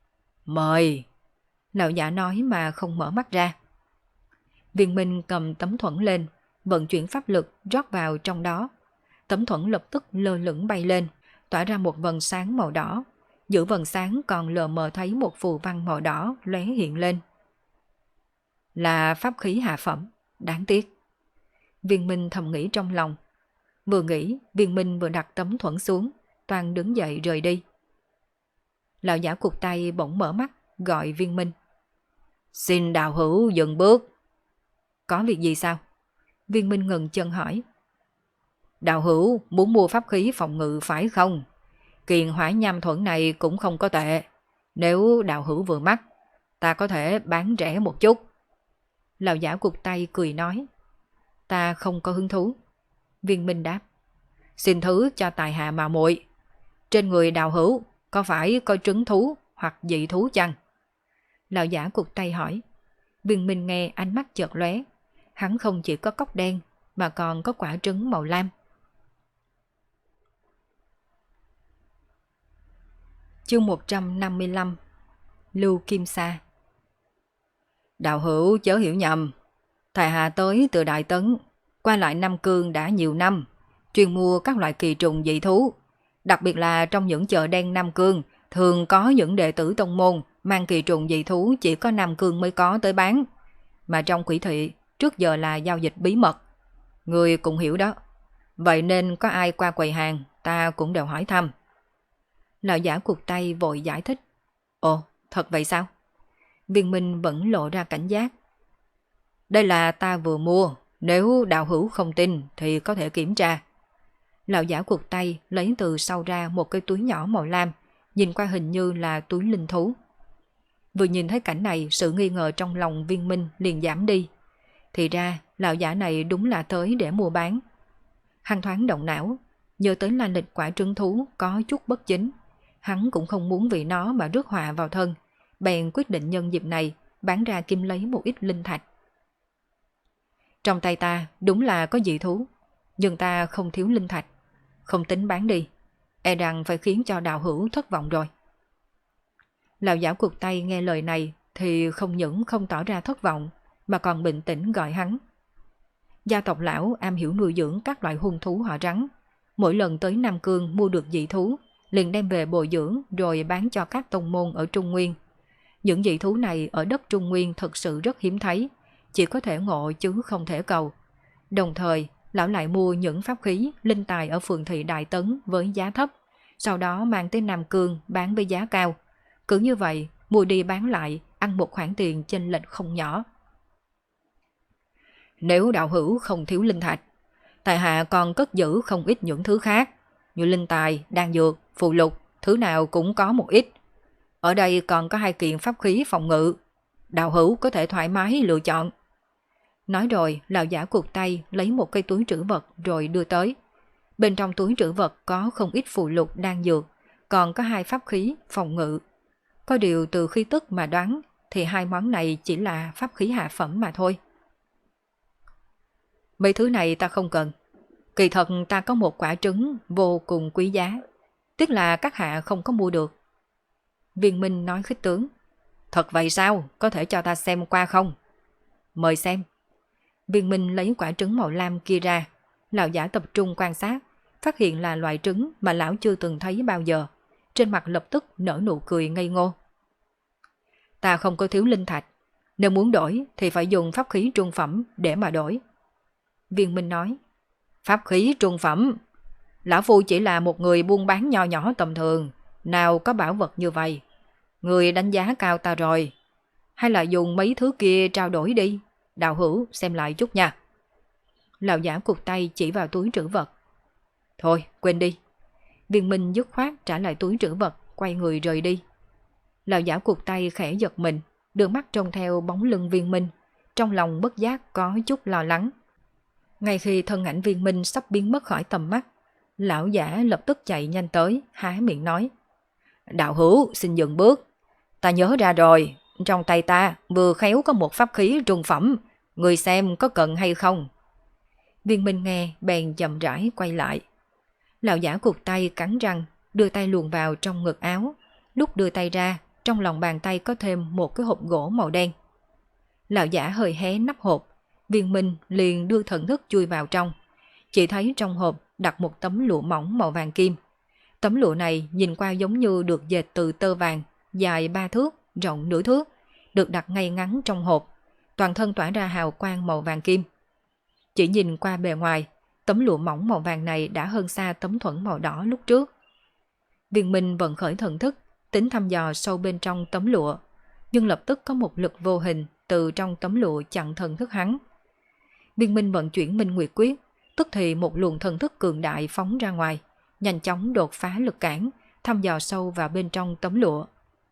Speaker 1: "Mời." Lão giả nói mà không mở mắt ra. Viên Minh cầm tấm thuẫn lên, vận chuyển pháp lực rót vào trong đó. Tấm thuẫn lập tức lơ lửng bay lên, tỏa ra một vầng sáng màu đỏ. Giữa vầng sáng còn lờ mờ thấy một phù văn màu đỏ lóe hiện lên. Là pháp khí hạ phẩm, đáng tiếc. Viên Minh thầm nghĩ trong lòng. Vừa nghĩ, Viên Minh vừa đặt tấm thuẫn xuống, toàn đứng dậy rời đi. Lão giả cụt tay bỗng mở mắt, gọi Viên Minh: "Xin đạo hữu dừng bước." "Có việc gì sao?" Viên Minh ngừng chân hỏi. "Đạo hữu muốn mua pháp khí phòng ngự phải không? Kiền hỏa nham thuẫn này cũng không có tệ. Nếu đạo hữu vừa mắt, ta có thể bán rẻ một chút." Lão giả cụt tay cười nói: "Ta không có hứng thú." Viên Minh đáp: "Xin thứ cho tài hạ mà muội. Trên người đạo hữu có phải có trứng thú hoặc dị thú chăng?" Lão giả cụt tay hỏi. Viên Minh nghe ánh mắt chợt lóe. Hắn không chỉ có cốc đen mà còn có quả trứng màu lam. Chương 155. Lưu Kim Sa. "Đạo hữu chớ hiểu nhầm. Tại hạ tới từ Đại Tấn, qua lại Nam Cương đã nhiều năm, chuyên mua các loại kỳ trùng dị thú. Đặc biệt là trong những chợ đen Nam Cương, thường có những đệ tử tông môn mang kỳ trùng dị thú chỉ có Nam Cương mới có tới bán. Mà trong quỷ thị, trước giờ là giao dịch bí mật. Người cũng hiểu đó. Vậy nên có ai qua quầy hàng, ta cũng đều hỏi thăm." Lão giả cụt tay vội giải thích. "Ồ, thật vậy sao?" Viên Minh vẫn lộ ra cảnh giác. "Đây là ta vừa mua, nếu đạo hữu không tin thì có thể kiểm tra." Lão giả cụt tay lấy từ sau ra một cái túi nhỏ màu lam, nhìn qua hình như là túi linh thú. Vừa nhìn thấy cảnh này, sự nghi ngờ trong lòng Viên Minh liền giảm đi. Thì ra, lão giả này đúng là tới để mua bán. Hắn thoáng động não, nhớ tới là lịch quả trứng thú có chút bất chính. Hắn cũng không muốn vì nó mà rước họa vào thân, bèn quyết định nhân dịp này bán ra kim lấy một ít linh thạch. "Trong tay ta đúng là có dị thú, nhưng ta không thiếu linh thạch, không tính bán đi, e rằng phải khiến cho đạo hữu thất vọng rồi." Lão giả cụt tay nghe lời này thì không những không tỏ ra thất vọng, mà còn bình tĩnh gọi hắn. Gia tộc lão am hiểu nuôi dưỡng các loại hung thú họ rắn. Mỗi lần tới Nam Cương mua được dị thú, liền đem về bồi dưỡng rồi bán cho các tông môn ở Trung Nguyên. Những dị thú này ở đất Trung Nguyên thật sự rất hiếm thấy, chỉ có thể ngộ chứ không thể cầu. Đồng thời, lão lại mua những pháp khí, linh tài ở phường thị Đại Tấn với giá thấp, sau đó mang tới Nam Cương bán với giá cao. Cứ như vậy, mua đi bán lại, ăn một khoản tiền chênh lệch không nhỏ. Nếu đạo hữu không thiếu linh thạch, tại hạ còn cất giữ không ít những thứ khác, như linh tài, đan dược, phù lục, thứ nào cũng có một ít. Ở đây còn có 2 kiện pháp khí phòng ngự, đạo hữu có thể thoải mái lựa chọn. Nói rồi, lão giả cụt tay lấy một cây túi trữ vật rồi đưa tới. Bên trong túi trữ vật có không ít phù lục đan dược, còn có 2 pháp khí phòng ngự. Có điều từ khí tức mà đoán thì 2 món này chỉ là pháp khí hạ phẩm mà thôi. Mấy thứ này ta không cần. Kỳ thật ta có một quả trứng vô cùng quý giá, tiếc là các hạ không có mua được. Viên Minh nói khích tướng. Thật vậy sao? Có thể cho ta xem qua không? Mời xem. Viên Minh lấy quả trứng màu lam kia ra. Lão giả tập trung quan sát, phát hiện là loại trứng mà lão chưa từng thấy bao giờ. Trên mặt lập tức nở nụ cười ngây ngô. Ta không có thiếu linh thạch, nếu muốn đổi thì phải dùng pháp khí trung phẩm để mà đổi. Viên Minh nói. Pháp khí trung phẩm? Lão phu chỉ là một người buôn bán nho nhỏ tầm thường, nào có bảo vật như vậy. Người đánh giá cao ta rồi. Hay là dùng mấy thứ kia trao đổi đi, đạo hữu xem lại chút nha. Lão giả cụt tay chỉ vào túi trữ vật. Thôi quên đi. Viên Minh dứt khoát trả lại túi trữ vật, quay người rời đi. Lão giả cụt tay khẽ giật mình, đưa mắt trông theo bóng lưng Viên Minh, trong lòng bất giác có chút lo lắng. Ngay khi thân ảnh Viên Minh sắp biến mất khỏi tầm mắt, lão giả lập tức chạy nhanh tới, há miệng nói. Đạo hữu xin dừng bước. Ta nhớ ra rồi, trong tay ta vừa khéo có một pháp khí trung phẩm, người xem có cần hay không? Viên Minh nghe bèn chậm rãi quay lại. Lão giả cụt tay cắn răng, đưa tay luồn vào trong ngực áo. Lúc đưa tay ra, trong lòng bàn tay có thêm một cái hộp gỗ màu đen. Lão giả hơi hé nắp hộp, Viên Minh liền đưa thần thức chui vào trong. Chỉ thấy trong hộp đặt một tấm lụa mỏng màu vàng kim. Tấm lụa này nhìn qua giống như được dệt từ tơ vàng, dài 3 thước, rộng nửa thước, được đặt ngay ngắn trong hộp, toàn thân tỏa ra hào quang màu vàng kim. Chỉ nhìn qua bề ngoài, tấm lụa mỏng màu vàng này đã hơn xa tấm thuẫn màu đỏ lúc trước. Viên Minh vận khởi thần thức, tính thăm dò sâu bên trong tấm lụa, nhưng lập tức có một lực vô hình từ trong tấm lụa chặn thần thức hắn. Viên Minh vận chuyển Minh Nguyệt Quyết, tức thì một luồng thần thức cường đại phóng ra ngoài, nhanh chóng đột phá lực cản, thăm dò sâu vào bên trong tấm lụa.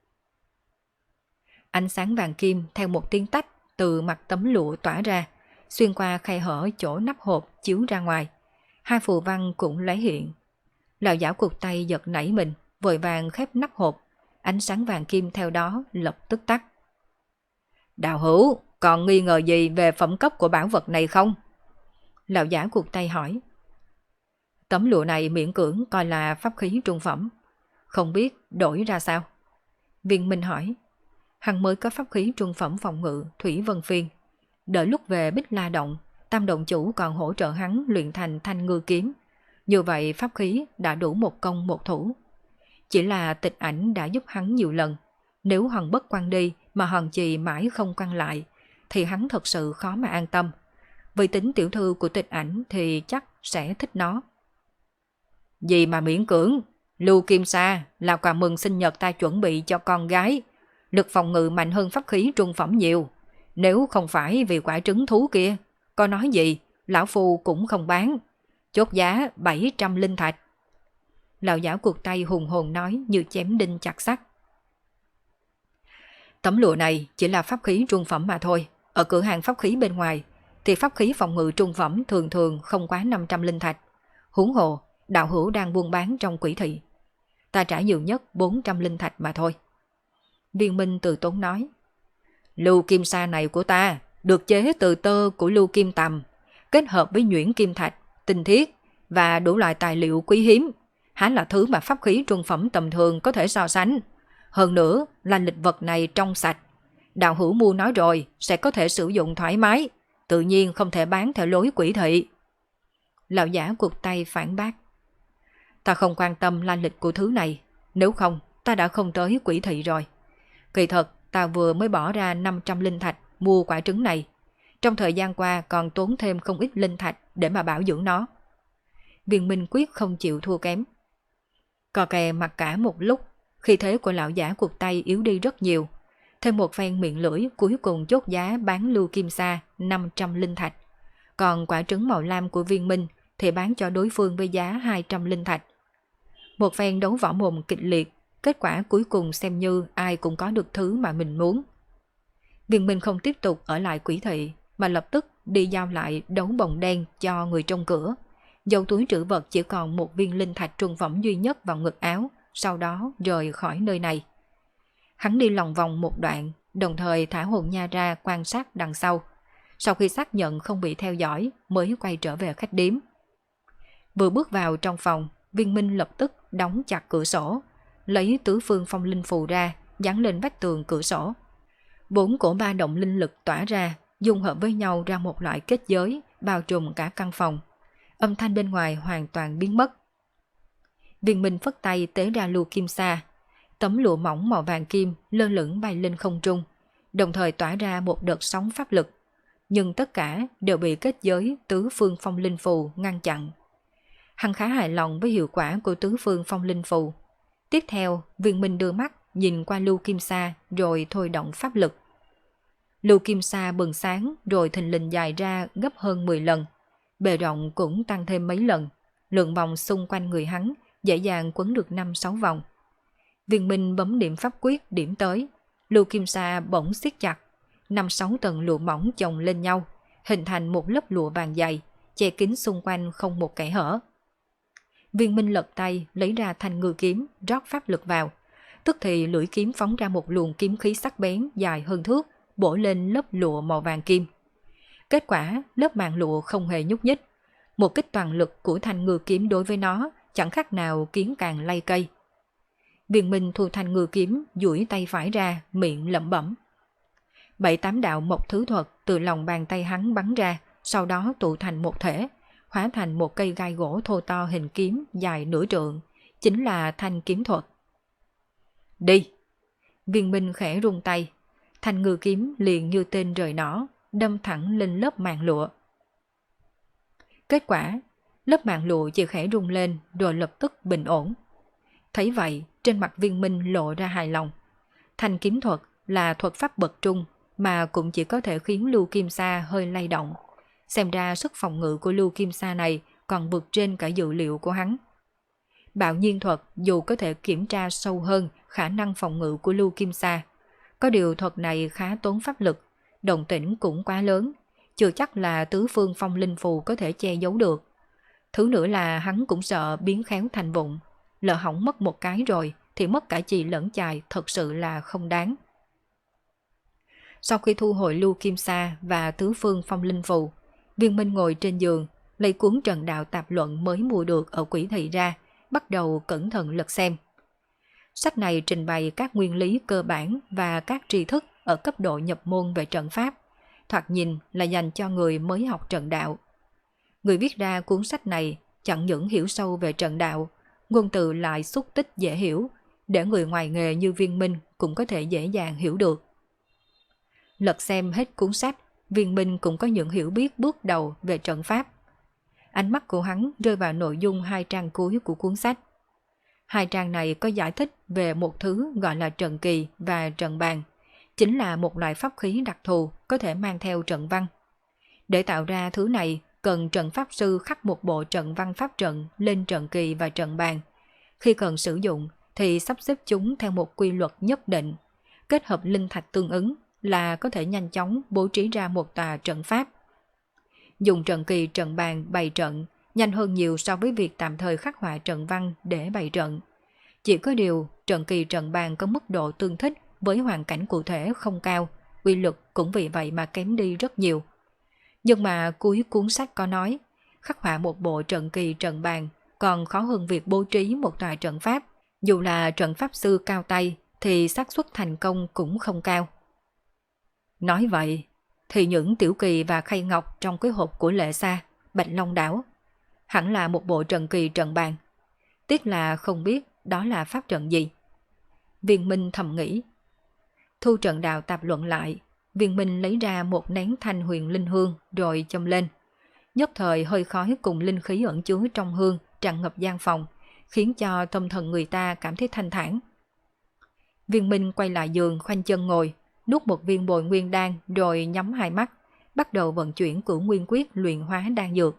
Speaker 1: Ánh sáng vàng kim theo một tiếng tách từ mặt tấm lụa tỏa ra, xuyên qua khe hở chỗ nắp hộp chiếu ra ngoài. 2 phù văn cũng lấy hiện. Lão giả cụt tay giật nảy mình, vội vàng khép nắp hộp, ánh sáng vàng kim theo đó lập tức tắt. Đạo hữu, còn nghi ngờ gì về phẩm cấp của bảo vật này không? Lão giả cụt tay hỏi. Tấm lụa này miễn cưỡng coi là pháp khí trung phẩm, không biết đổi ra sao? Viên Minh hỏi. Hắn mới có pháp khí trung phẩm phòng ngự Thủy Vân Phiên. Đợi lúc về Bích La Động, Tam Động Chủ còn hỗ trợ hắn luyện thành Thanh Ngư Kiếm. Như vậy pháp khí đã đủ một công một thủ. Chỉ là Tịch Ảnh đã giúp hắn nhiều lần. Nếu Hằng Bất quăng đi mà Hằng Trì mãi không quăng lại, thì hắn thật sự khó mà an tâm. Vì tính tiểu thư của Tịch Ảnh thì chắc sẽ thích nó. Gì mà miễn cưỡng? Lưu Kim Sa là quà mừng sinh nhật ta chuẩn bị cho con gái. Lực phòng ngự mạnh hơn pháp khí trung phẩm nhiều. Nếu không phải vì quả trứng thú kia, có nói gì, lão phu cũng không bán. Chốt giá 700 linh thạch. Lão giả cuộc tay hùng hồn nói như chém đinh chặt sắt. Tấm lụa này chỉ là pháp khí trung phẩm mà thôi. Ở cửa hàng pháp khí bên ngoài thì pháp khí phòng ngự trung phẩm thường thường không quá 500 linh thạch. Huống hồ, đạo hữu đang buôn bán trong quỷ thị. Ta trả nhiều nhất 400 linh thạch mà thôi. Viên Minh từ tốn nói. Lưu Kim Sa này của ta được chế từ tơ của Lưu Kim Tầm, kết hợp với nhuyễn kim thạch, tinh thiết và đủ loại tài liệu quý hiếm. Há là thứ mà pháp khí trung phẩm tầm thường có thể so sánh. Hơn nữa là lịch vật này trong sạch. Đạo hữu mua nói rồi sẽ có thể sử dụng thoải mái, tự nhiên không thể bán theo lối quỷ thị. Lão giả cụt tay phản bác. Ta không quan tâm lai lịch của thứ này, nếu không ta đã không tới quỷ thị rồi. Kỳ thật ta vừa mới bỏ ra 500 linh thạch mua quả trứng này. Trong thời gian qua còn tốn thêm không ít linh thạch để mà bảo dưỡng nó. Viên Minh quyết không chịu thua kém. Cò kè mặc cả một lúc, khí thế của lão giả cụt tay yếu đi rất nhiều. Thêm một phen miệng lưỡi cuối cùng chốt giá bán Lưu Kim Sa 500 linh thạch. còn quả trứng màu lam của Viên Minh thì bán cho đối phương với giá 200 linh thạch. Một phen đấu võ mồm kịch liệt, kết quả cuối cùng xem như ai cũng có được thứ mà mình muốn. Viên Minh không tiếp tục ở lại Quỷ thị, mà lập tức đi giao lại đấu bồng đen cho người trong cửa. Giấu túi trữ vật chỉ còn một viên linh thạch trung phẩm duy nhất vào ngực áo, sau đó rời khỏi nơi này. Hắn đi lòng vòng một đoạn, đồng thời thả hồn nha ra quan sát đằng sau. Sau khi xác nhận không bị theo dõi mới quay trở về khách điếm. Vừa bước vào trong phòng, Viên Minh lập tức đóng chặt cửa sổ, lấy tứ phương phong linh phù ra, dán lên vách tường cửa sổ. 4 cổ ba động linh lực tỏa ra, dung hợp với nhau ra một loại kết giới, bao trùm cả căn phòng. Âm thanh bên ngoài hoàn toàn biến mất. Viên Minh phất tay tế ra lưu kim sa, tấm lụa mỏng màu vàng kim lơ lửng bay lên không trung, đồng thời tỏa ra một đợt sóng pháp lực. Nhưng tất cả đều bị kết giới tứ phương phong linh phù ngăn chặn. Hắn khá hài lòng với hiệu quả của tứ phương phong linh phù. Tiếp theo, Viên Minh đưa mắt nhìn qua lưu kim sa rồi thôi động pháp lực. Lưu kim sa bừng sáng rồi thình lình dài ra gấp hơn 10 lần. Bề rộng cũng tăng thêm mấy lần. Lượng vòng xung quanh người hắn dễ dàng quấn được 5-6 vòng. Viên Minh bấm điểm pháp quyết điểm tới. Lưu kim sa bỗng siết chặt. 5-6 tầng lụa mỏng chồng lên nhau, hình thành một lớp lụa vàng dày, che kín xung quanh không một kẽ hở. Viên Minh lật tay lấy ra thanh ngư kiếm, rót pháp lực vào. Tức thì lưỡi kiếm phóng ra một luồng kiếm khí sắc bén dài hơn thước, bổ lên lớp lụa màu vàng kim. Kết quả, lớp màng lụa không hề nhúc nhích. Một kích toàn lực của thanh ngư kiếm đối với nó chẳng khác nào kiến càng lay cây. Viên Minh thu thanh ngư kiếm, duỗi tay phải ra, miệng lẩm bẩm. 7-8 đạo mộc thứ thuật từ lòng bàn tay hắn bắn ra, sau đó tụ thành một thể, hóa thành một cây gai gỗ thô to hình kiếm dài nửa trượng, chính là thanh kiếm thuật. Đi! Viên Minh khẽ rung tay, thanh ngư kiếm liền như tên rời nỏ, đâm thẳng lên lớp màng lụa. Kết quả, lớp màng lụa chỉ khẽ rung lên rồi lập tức bình ổn. Thấy vậy, trên mặt Viên Minh lộ ra hài lòng. Thanh kiếm thuật là thuật pháp bậc trung, mà cũng chỉ có thể khiến Lưu Kim Sa hơi lay động. Xem ra sức phòng ngự của Lưu Kim Sa này còn vượt trên cả dự liệu của hắn. Bạo nhiên thuật dù có thể kiểm tra sâu hơn khả năng phòng ngự của Lưu Kim Sa, có điều thuật này khá tốn pháp lực, động tĩnh cũng quá lớn, chưa chắc là tứ phương phong linh phù có thể che giấu được. Thứ nữa là hắn cũng sợ biến khéo thành vụng, lỡ hỏng mất một cái rồi thì mất cả chì lẫn chài, thật sự là không đáng. Sau khi thu hồi Lưu Kim Sa và tứ phương phong linh phù, Viên Minh ngồi trên giường, lấy cuốn Trần Đạo Tạp Luận mới mua được ở Quỷ thị ra, bắt đầu cẩn thận lật xem. Sách này trình bày các nguyên lý cơ bản và các tri thức ở cấp độ nhập môn về trận pháp, thoạt nhìn là dành cho người mới học trận đạo. Người viết ra cuốn sách này chẳng những hiểu sâu về trận đạo, ngôn từ lại xúc tích dễ hiểu, để người ngoài nghề như Viên Minh cũng có thể dễ dàng hiểu được. Lật xem hết cuốn sách, Viên Minh cũng có những hiểu biết bước đầu về trận pháp. Ánh mắt của hắn rơi vào nội dung 2 trang cuối của cuốn sách. 2 trang này có giải thích về một thứ gọi là trận kỳ và trận bàn, chính là một loại pháp khí đặc thù có thể mang theo trận văn. Để tạo ra thứ này, cần trận pháp sư khắc một bộ trận văn pháp trận lên trận kỳ và trận bàn. Khi cần sử dụng thì sắp xếp chúng theo một quy luật nhất định, kết hợp linh thạch tương ứng là có thể nhanh chóng bố trí ra một tòa trận pháp. Dùng trận kỳ trận bàn bày trận nhanh hơn nhiều so với việc tạm thời khắc họa trận văn để bày trận. Chỉ có điều trận kỳ trận bàn có mức độ tương thích với hoàn cảnh cụ thể không cao, uy lực cũng vì vậy mà kém đi rất nhiều. Nhưng mà cuối cuốn sách có nói, khắc họa một bộ trận kỳ trận bàn còn khó hơn việc bố trí một tòa trận pháp. Dù là trận pháp sư cao tay thì xác suất thành công cũng không cao. Nói vậy thì những tiểu kỳ và khay ngọc trong cái hộp của Lệ Sa, Bạch Long Đảo hẳn là một bộ trận kỳ trận bàn. Tiếc là không biết đó là pháp trận gì. Viên Minh thầm nghĩ. Thu Trận Đạo Tạp Luận lại, Viên Minh lấy ra một nén thanh huyền linh hương rồi châm lên. Nhất thời hơi khói cùng linh khí ẩn chứa trong hương tràn ngập gian phòng, khiến cho tâm thần người ta cảm thấy thanh thản. Viên Minh quay lại giường khoanh chân ngồi, nuốt một viên bồi nguyên đan rồi nhắm hai mắt, bắt đầu vận chuyển Cửu Nguyên Quyết luyện hóa đan dược.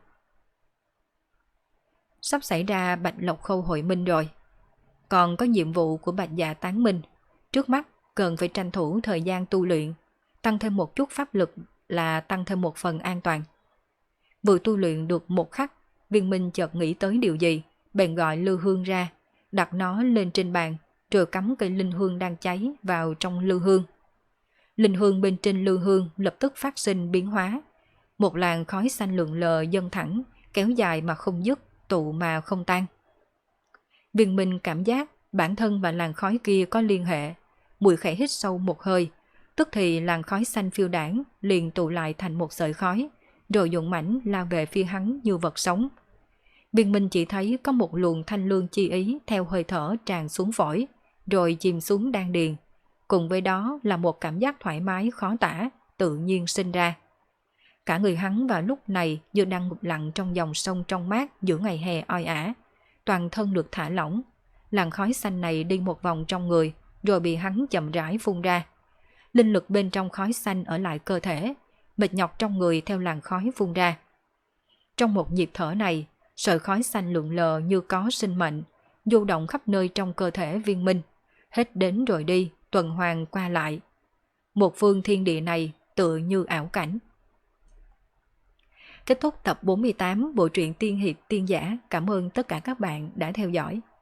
Speaker 1: Sắp xảy ra Bạch Lộc Khâu hội minh rồi. Còn có nhiệm vụ của Bạch Dạ Tán Minh. Trước mắt cần phải tranh thủ thời gian tu luyện, tăng thêm một chút pháp lực là tăng thêm một phần an toàn. Vừa tu luyện được một khắc, Viên Minh chợt nghĩ tới điều gì, bèn gọi lư hương ra, đặt nó lên trên bàn, rồi cắm cây linh hương đang cháy vào trong lư hương. Linh hương bên trên lư hương lập tức phát sinh biến hóa. Một làn khói xanh lượn lờ dâng thẳng, kéo dài mà không dứt, tụ mà không tan. Viên Minh cảm giác bản thân và làn khói kia có liên hệ, mùi khẽ hít sâu một hơi, tức thì làn khói xanh phiêu đảng liền tụ lại thành một sợi khói, rồi dũng mãnh lao về phía hắn như vật sống. Viên Minh chỉ thấy có một luồng thanh lương chi ý theo hơi thở tràn xuống phổi, rồi chìm xuống đan điền. Cùng với đó là một cảm giác thoải mái khó tả, tự nhiên sinh ra. Cả người hắn vào lúc này như đang ngụp lặng trong dòng sông trong mát giữa ngày hè oi ả. Toàn thân được thả lỏng. Làn khói xanh này đi một vòng trong người, rồi bị hắn chậm rãi phun ra. Linh lực bên trong khói xanh ở lại cơ thể, mệt nhọc trong người theo làn khói phun ra. Trong một nhịp thở này, sợi khói xanh lượn lờ như có sinh mệnh, du động khắp nơi trong cơ thể Viên Minh, hết đến rồi đi, tuần hoàn qua lại. Một phương thiên địa này tựa như ảo cảnh. Kết thúc tập 48 bộ truyện Tiên Hiệp Tiên Giả. Cảm ơn tất cả các bạn đã theo dõi.